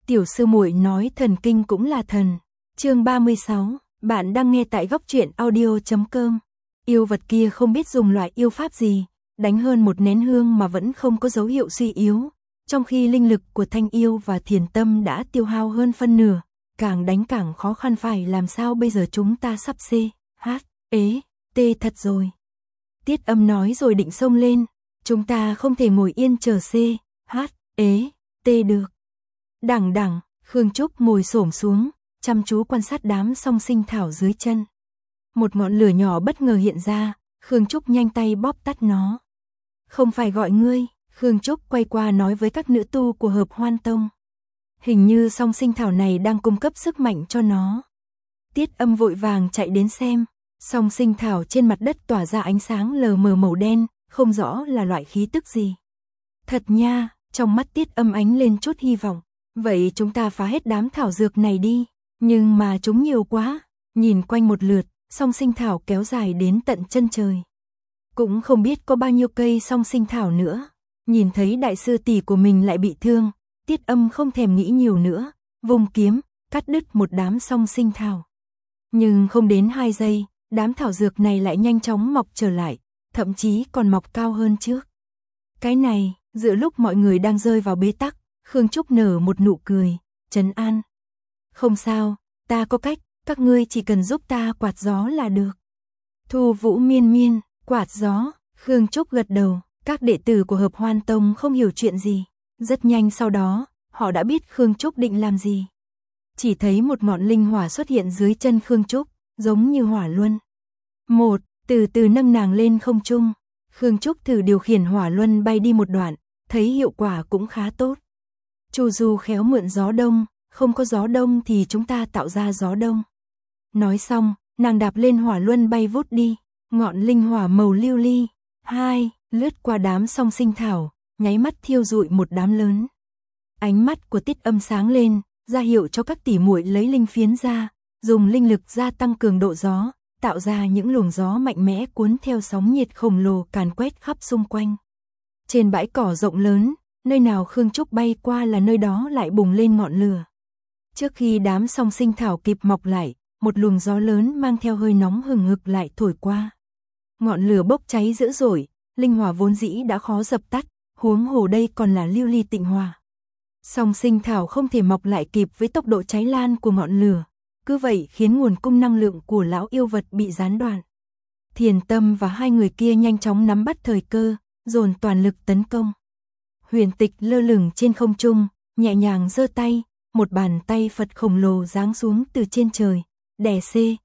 Tiểu sư muội nói thần kinh cũng là thần. Chương 36, bạn đang nghe tại góc truyện audio.com. Yêu vật kia không biết dùng loại yêu pháp gì, đánh hơn một nén hương mà vẫn không có dấu hiệu suy yếu, trong khi linh lực của Thanh Yêu và Thiền Tâm đã tiêu hao hơn phân nửa, càng đánh càng khó khăn, phải làm sao bây giờ, chúng ta sắp tê thật rồi. Tiết Âm nói rồi định xông lên, chúng ta không thể ngồi yên chờ tê được. Đằng, Khương Trúc ngồi xổm xuống, chăm chú quan sát đám song sinh thảo dưới chân. Một ngọn lửa nhỏ bất ngờ hiện ra, Khương Trúc nhanh tay bóp tắt nó. Không phải gọi ngươi, Khương Trúc quay qua nói với các nữ tu của Hợp Hoan Tông. Hình như song sinh thảo này đang cung cấp sức mạnh cho nó. Tiết Âm vội vàng chạy đến xem, song sinh thảo trên mặt đất tỏa ra ánh sáng lờ mờ màu đen, không rõ là loại khí tức gì. Thật nha, trong mắt Tiết Âm ánh lên chút hy vọng. Vậy chúng ta phá hết đám thảo dược này đi, nhưng mà chúng nhiều quá. Nhìn quanh một lượt, song sinh thảo kéo dài đến tận chân trời. Cũng không biết có bao nhiêu cây song sinh thảo nữa. Nhìn thấy đại sư tỷ của mình lại bị thương, Tiết Âm không thèm nghĩ nhiều nữa, vùng kiếm, cắt đứt một đám song sinh thảo. Nhưng không đến 2 giây, đám thảo dược này lại nhanh chóng mọc trở lại, thậm chí còn mọc cao hơn trước. Cái này, giữa lúc mọi người đang rơi vào bế tắc, Khương Trúc nở một nụ cười, trấn an. Không sao, ta có cách, các ngươi chỉ cần giúp ta quạt gió là được. Thu Vũ miên, quạt gió, Khương Trúc gật đầu, các đệ tử của Hợp Hoan Tông không hiểu chuyện gì. Rất nhanh sau đó, họ đã biết Khương Trúc định làm gì. Chỉ thấy một ngọn linh hỏa xuất hiện dưới chân Khương Trúc, giống như hỏa luân. Từ từ nâng nàng lên không trung, Khương Trúc thử điều khiển hỏa luân bay đi một đoạn, thấy hiệu quả cũng khá tốt. Chu Du khéo mượn gió đông, không có gió đông thì chúng ta tạo ra gió đông. Nói xong, nàng đạp lên hỏa luân bay vút đi, ngọn linh hỏa màu lưu ly, lướt qua đám song sinh thảo, nháy mắt thiêu rụi một đám lớn. Ánh mắt của Tiết Âm sáng lên, ra hiệu cho các tỷ muội lấy linh phiến ra, dùng linh lực gia tăng cường độ gió, tạo ra những luồng gió mạnh mẽ cuốn theo sóng nhiệt khổng lồ càn quét khắp xung quanh. Trên bãi cỏ rộng lớn, nơi nào Khương Trúc bay qua là nơi đó lại bùng lên ngọn lửa. Trước khi đám song sinh thảo kịp mọc lại, một luồng gió lớn mang theo hơi nóng hừng hực lại thổi qua. Ngọn lửa bốc cháy dữ dội, linh hỏa vốn dĩ đã khó dập tắt, huống hồ đây còn là lưu ly tịnh hỏa. Song sinh thảo không thể mọc lại kịp với tốc độ cháy lan của ngọn lửa, cứ vậy khiến nguồn cung năng lượng của lão yêu vật bị gián đoạn. Thiền Tâm và hai người kia nhanh chóng nắm bắt thời cơ, dồn toàn lực tấn công. Huyền Tịch lơ lửng trên không trung, nhẹ nhàng giơ tay, một bàn tay Phật khổng lồ giáng xuống từ trên trời, đè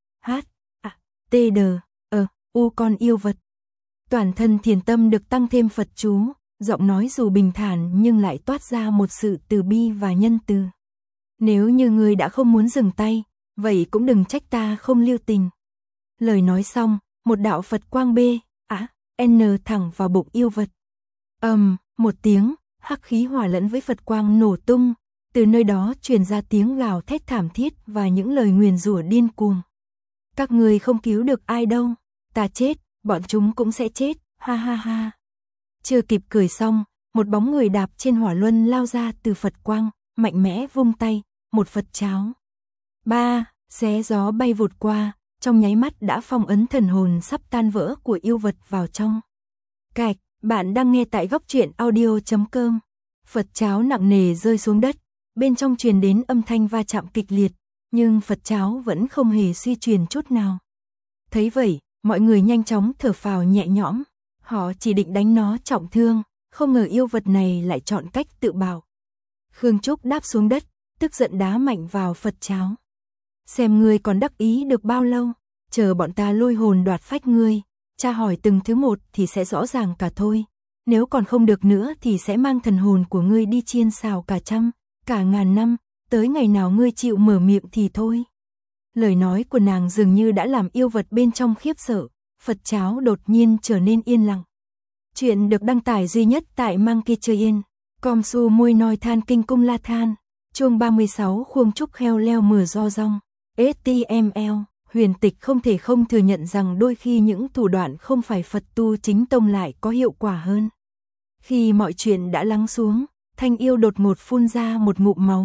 con yêu vật. Toàn thân Thiền Tâm được tăng thêm Phật chú, giọng nói dù bình thản nhưng lại toát ra một sự từ bi và nhân từ. Nếu như ngươi đã không muốn dừng tay, vậy cũng đừng trách ta không lưu tình. Lời nói xong, một đạo Phật quang thẳng vào bụng yêu vật. Một tiếng, hắc khí hòa lẫn với Phật quang nổ tung, từ nơi đó truyền ra tiếng gào thét thảm thiết và những lời nguyền rủa điên cuồng. Các ngươi không cứu được ai đâu, ta chết, bọn chúng cũng sẽ chết, ha. Chưa kịp cười xong, một bóng người đạp trên hỏa luân lao ra từ Phật quang, mạnh mẽ vung tay, một Phật cháo. Xé gió bay vụt qua, trong nháy mắt đã phong ấn thần hồn sắp tan vỡ của yêu vật vào trong. Cạch, bạn đang nghe tại góc truyện audio.com. Phật cháo nặng nề rơi xuống đất, bên trong truyền đến âm thanh va chạm kịch liệt, nhưng Phật cháo vẫn không hề suy truyền chút nào. Thấy vậy, mọi người nhanh chóng thở phào nhẹ nhõm, họ chỉ định đánh nó trọng thương, không ngờ yêu vật này lại chọn cách tự bảo. Khương Trúc đáp xuống đất, tức giận đá mạnh vào Phật cháo. Xem ngươi còn đắc ý được bao lâu, chờ bọn ta lôi hồn đoạt phách ngươi, tra hỏi từng thứ một thì sẽ rõ ràng cả thôi. Nếu còn không được nữa thì sẽ mang thần hồn của ngươi đi chiên xào cả trăm, cả ngàn năm, tới ngày nào ngươi chịu mở miệng thì thôi. Lời nói của nàng dường như đã làm yêu vật bên trong khiếp sợ, Phật cháo đột nhiên trở nên yên lặng. Chuyện được đăng tải duy nhất tại Monkey Train, com su môi nói than kinh cung la than, chương 36 Khương Trúc kheo leo mưa do rong, HTML. Huyền Tịch không thể không thừa nhận rằng đôi khi những thủ đoạn không phải Phật tu chính tông lại có hiệu quả hơn. Khi mọi chuyện đã lắng xuống, Thanh Yêu đột ngột phun ra một ngụm máu,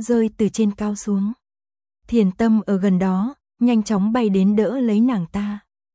rơi từ trên cao xuống. Thiền Tâm ở gần đó, nhanh chóng bay đến đỡ lấy nàng ta.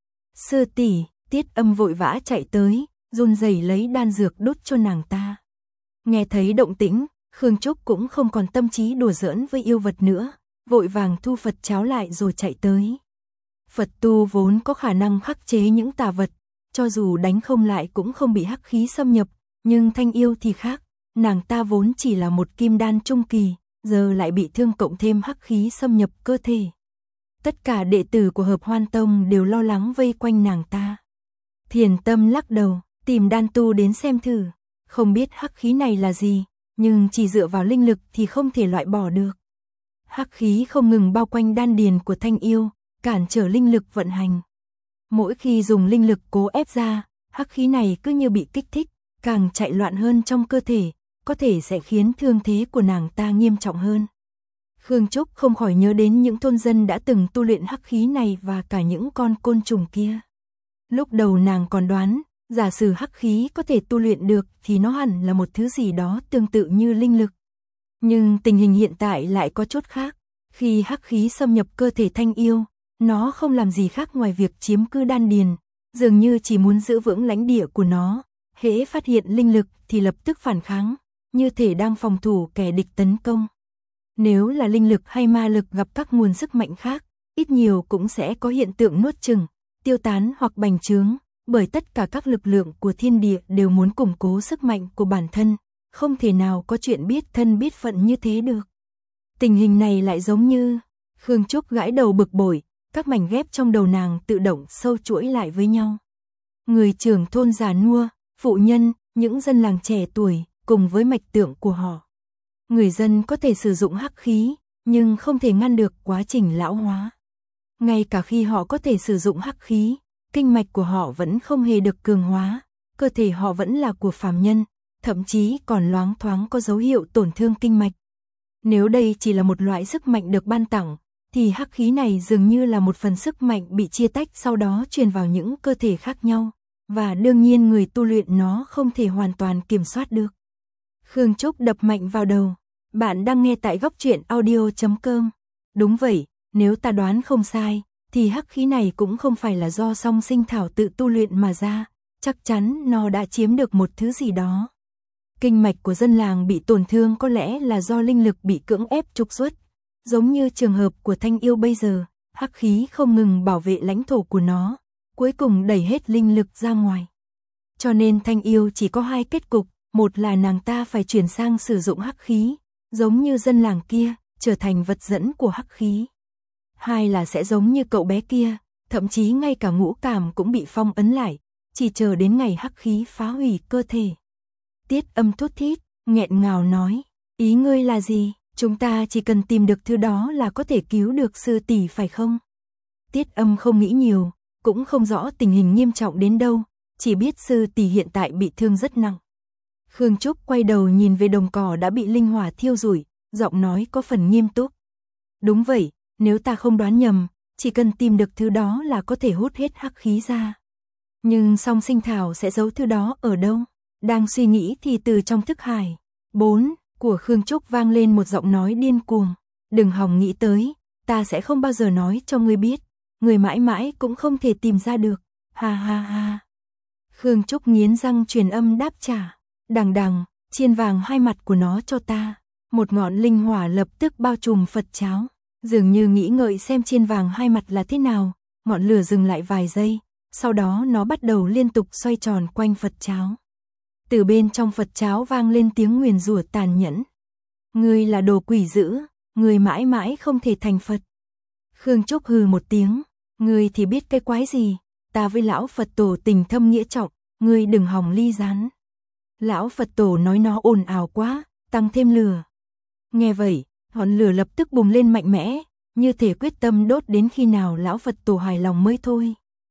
Sư tỷ, Tiết Âm vội vã chạy tới, run rẩy lấy đan dược đút cho nàng ta. Nghe thấy động tĩnh, Khương Trúc cũng không còn tâm trí đùa giỡn với yêu vật nữa, vội vàng thu Phật cháo lại rồi chạy tới. Phật tu vốn có khả năng khắc chế những tà vật, cho dù đánh không lại cũng không bị hắc khí xâm nhập, nhưng Thanh Yêu thì khác, nàng ta vốn chỉ là một kim đan trung kỳ, giờ lại bị thương cộng thêm hắc khí xâm nhập cơ thể. Tất cả đệ tử của Hợp Hoan Tông đều lo lắng vây quanh nàng ta. Thiền Tâm lắc đầu, tìm đan tu đến xem thử, không biết hắc khí này là gì, nhưng chỉ dựa vào linh lực thì không thể loại bỏ được. Hắc khí không ngừng bao quanh đan điền của Thanh Yêu, cản trở linh lực vận hành. Mỗi khi dùng linh lực cố ép ra, hắc khí này cứ như bị kích thích, càng chạy loạn hơn trong cơ thể, có thể sẽ khiến thương thế của nàng ta nghiêm trọng hơn. Khương Trúc không khỏi nhớ đến những thôn dân đã từng tu luyện hắc khí này và cả những con côn trùng kia. Lúc đầu nàng còn đoán, giả sử hắc khí có thể tu luyện được thì nó hẳn là một thứ gì đó tương tự như linh lực. Nhưng tình hình hiện tại lại có chút khác. Khi hắc khí xâm nhập cơ thể Thanh Yêu, nó không làm gì khác ngoài việc chiếm cứ đan điền, dường như chỉ muốn giữ vững lãnh địa của nó. Hễ phát hiện linh lực thì lập tức phản kháng, như thể đang phòng thủ kẻ địch tấn công. Nếu là linh lực hay ma lực gặp các nguồn sức mạnh khác, ít nhiều cũng sẽ có hiện tượng nuốt chửng, tiêu tán hoặc bành trướng, bởi tất cả các lực lượng của thiên địa đều muốn củng cố sức mạnh của bản thân, không thể nào có chuyện biết thân biết phận như thế được. Tình hình này lại giống như, Khương Trúc gãi đầu bực bội, các mảnh ghép trong đầu nàng tự động sâu chuỗi lại với nhau. Người trưởng thôn già nua, phụ nhân, những dân làng trẻ tuổi, cùng với mạch tượng của họ. Người dân có thể sử dụng hắc khí, nhưng không thể ngăn được quá trình lão hóa. Ngay cả khi họ có thể sử dụng hắc khí, kinh mạch của họ vẫn không hề được cường hóa, cơ thể họ vẫn là của phàm nhân, thậm chí còn loáng thoáng có dấu hiệu tổn thương kinh mạch. Nếu đây chỉ là một loại sức mạnh được ban tặng, thì hắc khí này dường như là một phần sức mạnh bị chia tách sau đó truyền vào những cơ thể khác nhau, và đương nhiên người tu luyện nó không thể hoàn toàn kiểm soát được. Khương Trúc đập mạnh vào đầu, bạn đang nghe tại Góc Truyện Audio.com. Đúng vậy, nếu ta đoán không sai, thì hắc khí này cũng không phải là do Song Sinh Thảo tự tu luyện mà ra, chắc chắn nó đã chiếm được một thứ gì đó. Kinh mạch của dân làng bị tổn thương có lẽ là do linh lực bị cưỡng ép trục xuất, giống như trường hợp của Thanh Yêu bây giờ, hắc khí không ngừng bảo vệ lãnh thổ của nó, cuối cùng đẩy hết linh lực ra ngoài. Cho nên Thanh Yêu chỉ có hai kết cục, một là nàng ta phải chuyển sang sử dụng hắc khí, giống như dân làng kia, trở thành vật dẫn của hắc khí. Hai là sẽ giống như cậu bé kia, thậm chí ngay cả ngũ cảm cũng bị phong ấn lại, chỉ chờ đến ngày hắc khí phá hủy cơ thể. Tiết Âm thút thít, nghẹn ngào nói, ý ngươi là gì, chúng ta chỉ cần tìm được thứ đó là có thể cứu được sư tỷ phải không? Tiết Âm không nghĩ nhiều, cũng không rõ tình hình nghiêm trọng đến đâu, chỉ biết sư tỷ hiện tại bị thương rất nặng. Khương Trúc quay đầu nhìn về đồng cỏ đã bị linh hỏa thiêu rụi, giọng nói có phần nghiêm túc. Đúng vậy, nếu ta không đoán nhầm, chỉ cần tìm được thứ đó là có thể hút hết hắc khí ra. Nhưng Song Sinh Thảo sẽ giấu thứ đó ở đâu? Đang suy nghĩ thì từ trong thức hải 4 của Khương Trúc vang lên một giọng nói điên cuồng. Đừng hòng nghĩ tới, ta sẽ không bao giờ nói cho ngươi biết, ngươi mãi mãi cũng không thể tìm ra được. Ha ha ha. Khương Trúc nghiến răng truyền âm đáp trả. Đằng đằng, chiên vàng hai mặt của nó cho ta. Một ngọn linh hỏa lập tức bao trùm Phật cháo. Dường như nghĩ ngợi xem chiên vàng hai mặt là thế nào, ngọn lửa dừng lại vài giây, sau đó nó bắt đầu liên tục xoay tròn quanh Phật cháo. Từ bên trong Phật cháo vang lên tiếng nguyền rủa tàn nhẫn. Ngươi là đồ quỷ dữ, ngươi mãi mãi không thể thành Phật. Khương Trúc hừ một tiếng, ngươi thì biết cái quái gì, ta với lão Phật tổ tình thâm nghĩa trọng, ngươi đừng hòng ly gián. Lão Phật tổ nói nó ồn ào quá, tăng thêm lửa. Nghe vậy, ngọn lửa lập tức bùng lên mạnh mẽ, như thể quyết tâm đốt đến khi nào lão Phật tổ hài lòng mới thôi.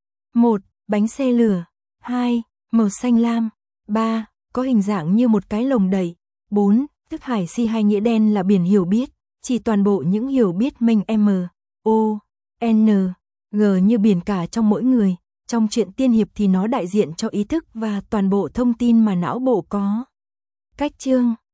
1. Bánh xe lửa. 2. Màu xanh lam. 3. Có hình dạng như một cái lồng đẩy. 4. Thức hải si hay nghĩa đen là biển hiểu biết, chỉ toàn bộ những hiểu biết mênh M, O, N, G như biển cả trong mỗi người. Trong truyện tiên hiệp thì nó đại diện cho ý thức và toàn bộ thông tin mà não bộ có. Cách chương